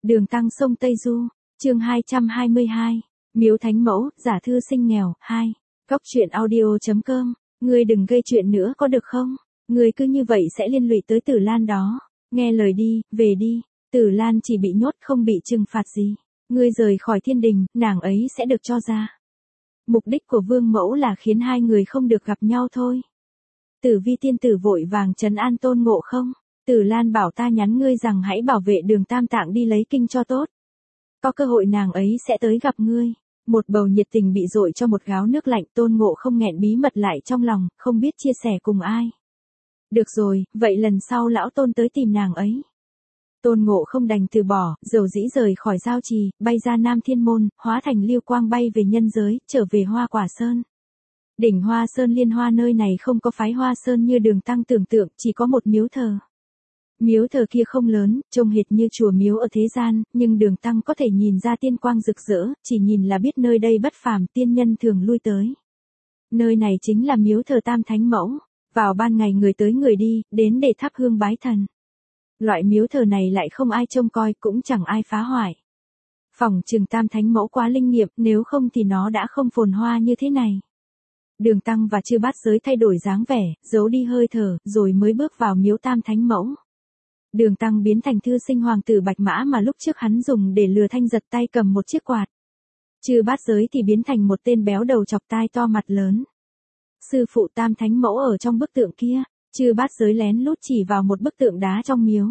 Đường Tăng sông Tây Du, chương 222, Miếu Thánh Mẫu, giả thư sinh nghèo, 2. Góc truyện audio.com, ngươi đừng gây chuyện nữa có được không? Ngươi cứ như vậy sẽ liên lụy tới Tử Lan đó. Nghe lời đi, về đi. Tử Lan chỉ bị nhốt không bị trừng phạt gì. Ngươi rời khỏi thiên đình, nàng ấy sẽ được cho ra. Mục đích của Vương Mẫu là khiến hai người không được gặp nhau thôi. Tử Vi tiên tử vội vàng trấn an Tôn Ngộ Không. Tử Lan bảo ta nhắn ngươi rằng hãy bảo vệ Đường Tam Tạng đi lấy kinh cho tốt. Có cơ hội nàng ấy sẽ tới gặp ngươi. Một bầu nhiệt tình bị dội cho một gáo nước lạnh. Tôn Ngộ Không nghẹn bí mật lại trong lòng, không biết chia sẻ cùng ai. Được rồi, vậy lần sau lão Tôn tới tìm nàng ấy. Tôn Ngộ Không đành từ bỏ, dầu dĩ rời khỏi giao trì, bay ra Nam Thiên Môn, hóa thành lưu quang bay về nhân giới, trở về Hoa Quả Sơn. Đỉnh Hoa Sơn Liên Hoa nơi này không có phái Hoa Sơn như Đường Tăng tưởng tượng, chỉ có một miếu thờ. Miếu thờ kia không lớn, trông hệt như chùa miếu ở thế gian, nhưng Đường Tăng có thể nhìn ra tiên quang rực rỡ, chỉ nhìn là biết nơi đây bất phàm, tiên nhân thường lui tới. Nơi này chính là miếu thờ Tam Thánh Mẫu, vào ban ngày người tới người đi, đến để thắp hương bái thần. Loại miếu thờ này lại không ai trông coi, cũng chẳng ai phá hoại. Phỏng chừng Tam Thánh Mẫu quá linh nghiệm, nếu không thì nó đã không phồn hoa như thế này. Đường Tăng và Chư Bát Giới thay đổi dáng vẻ, giấu đi hơi thở, rồi mới bước vào miếu Tam Thánh Mẫu. Đường Tăng biến thành thư sinh hoàng tử Bạch Mã mà lúc trước hắn dùng để lừa Thanh Giật tay cầm một chiếc quạt. Chư Bát Giới thì biến thành một tên béo đầu chọc tai to mặt lớn. Sư phụ Tam Thánh Mẫu ở trong bức tượng kia. Chư Bát Giới lén lút chỉ vào một bức tượng đá trong miếu.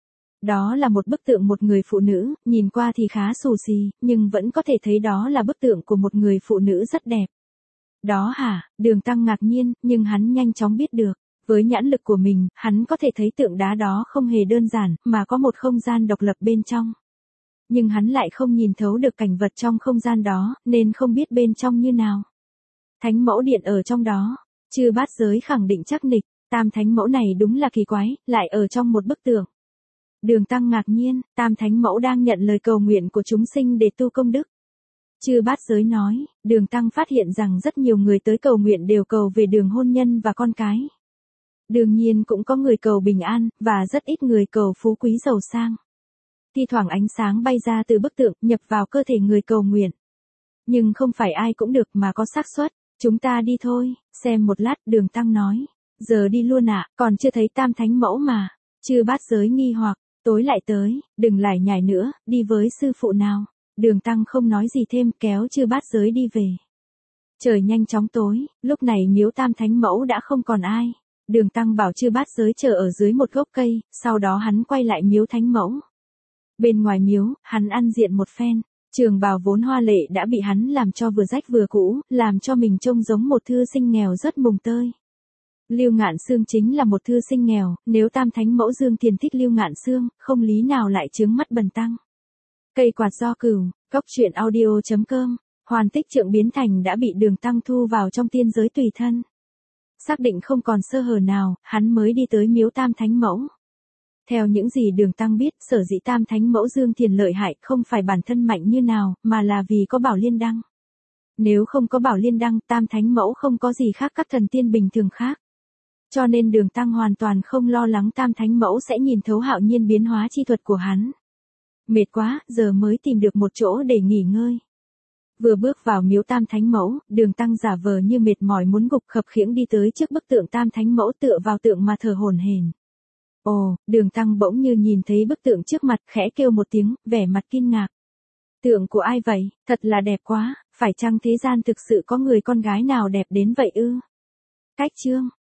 Đó là một bức tượng một người phụ nữ, nhìn qua thì khá xù xì, nhưng vẫn có thể thấy đó là bức tượng của một người phụ nữ rất đẹp. Đó hả? Đường Tăng ngạc nhiên, nhưng hắn nhanh chóng biết được. Với nhãn lực của mình, hắn có thể thấy tượng đá đó không hề đơn giản, mà có một không gian độc lập bên trong. Nhưng hắn lại không nhìn thấu được cảnh vật trong không gian đó, nên không biết bên trong như nào. Thánh Mẫu Điện ở trong đó. Chư Bát Giới khẳng định chắc nịch. Tam Thánh Mẫu này đúng là kỳ quái, lại ở trong một bức tượng. Đường Tăng ngạc nhiên, Tam Thánh Mẫu đang nhận lời cầu nguyện của chúng sinh để tu công đức. Chư Bát Giới nói, Đường Tăng phát hiện rằng rất nhiều người tới cầu nguyện đều cầu về đường hôn nhân và con cái. Đương nhiên cũng có người cầu bình an, và rất ít người cầu phú quý giàu sang. Thi thoảng ánh sáng bay ra từ bức tượng, nhập vào cơ thể người cầu nguyện. Nhưng không phải ai cũng được mà có xác suất. Chúng ta đi thôi, xem một lát, Đường Tăng nói. Giờ đi luôn ạ, còn chưa thấy Tam Thánh Mẫu mà. Chư Bát Giới nghi hoặc, tối lại tới, đừng lải nhải nữa, đi với sư phụ nào. Đường Tăng không nói gì thêm, kéo Chư Bát Giới đi về. Trời nhanh chóng tối, lúc này miếu Tam Thánh Mẫu đã không còn ai. Đường Tăng bảo Chư Bát Giới chờ ở dưới một gốc cây, sau đó hắn quay lại miếu Thánh Mẫu. Bên ngoài miếu, hắn ăn diện một phen. Trường bào vốn hoa lệ đã bị hắn làm cho vừa rách vừa cũ, làm cho mình trông giống một thư sinh nghèo rất mùng tơi. Lưu Ngạn Xương chính là một thư sinh nghèo, nếu Tam Thánh Mẫu Dương Thiền thích Lưu Ngạn Xương, không lý nào lại chướng mắt Bần Tăng. Cây quạt do cửu, góc truyện audio.com, Hoàn Tích Trượng biến thành đã bị Đường Tăng thu vào trong tiên giới tùy thân. Xác định không còn sơ hở nào, hắn mới đi tới miếu Tam Thánh Mẫu. Theo những gì Đường Tăng biết, sở dĩ Tam Thánh Mẫu Dương Thiền lợi hại không phải bản thân mạnh như nào, mà là vì có Bảo Liên Đăng. Nếu không có Bảo Liên Đăng, Tam Thánh Mẫu không có gì khác các thần tiên bình thường khác. Cho nên Đường Tăng hoàn toàn không lo lắng Tam Thánh Mẫu sẽ nhìn thấu hạo nhiên biến hóa chi thuật của hắn. Mệt quá, giờ mới tìm được một chỗ để nghỉ ngơi. Vừa bước vào miếu Tam Thánh Mẫu, Đường Tăng giả vờ như mệt mỏi muốn gục khập khiễng đi tới trước bức tượng Tam Thánh Mẫu tựa vào tượng mà thở hổn hển. Ồ, Đường Tăng bỗng như nhìn thấy bức tượng trước mặt, khẽ kêu một tiếng, vẻ mặt kinh ngạc. Tượng của ai vậy, thật là đẹp quá, phải chăng thế gian thực sự có người con gái nào đẹp đến vậy ư? Cách chương.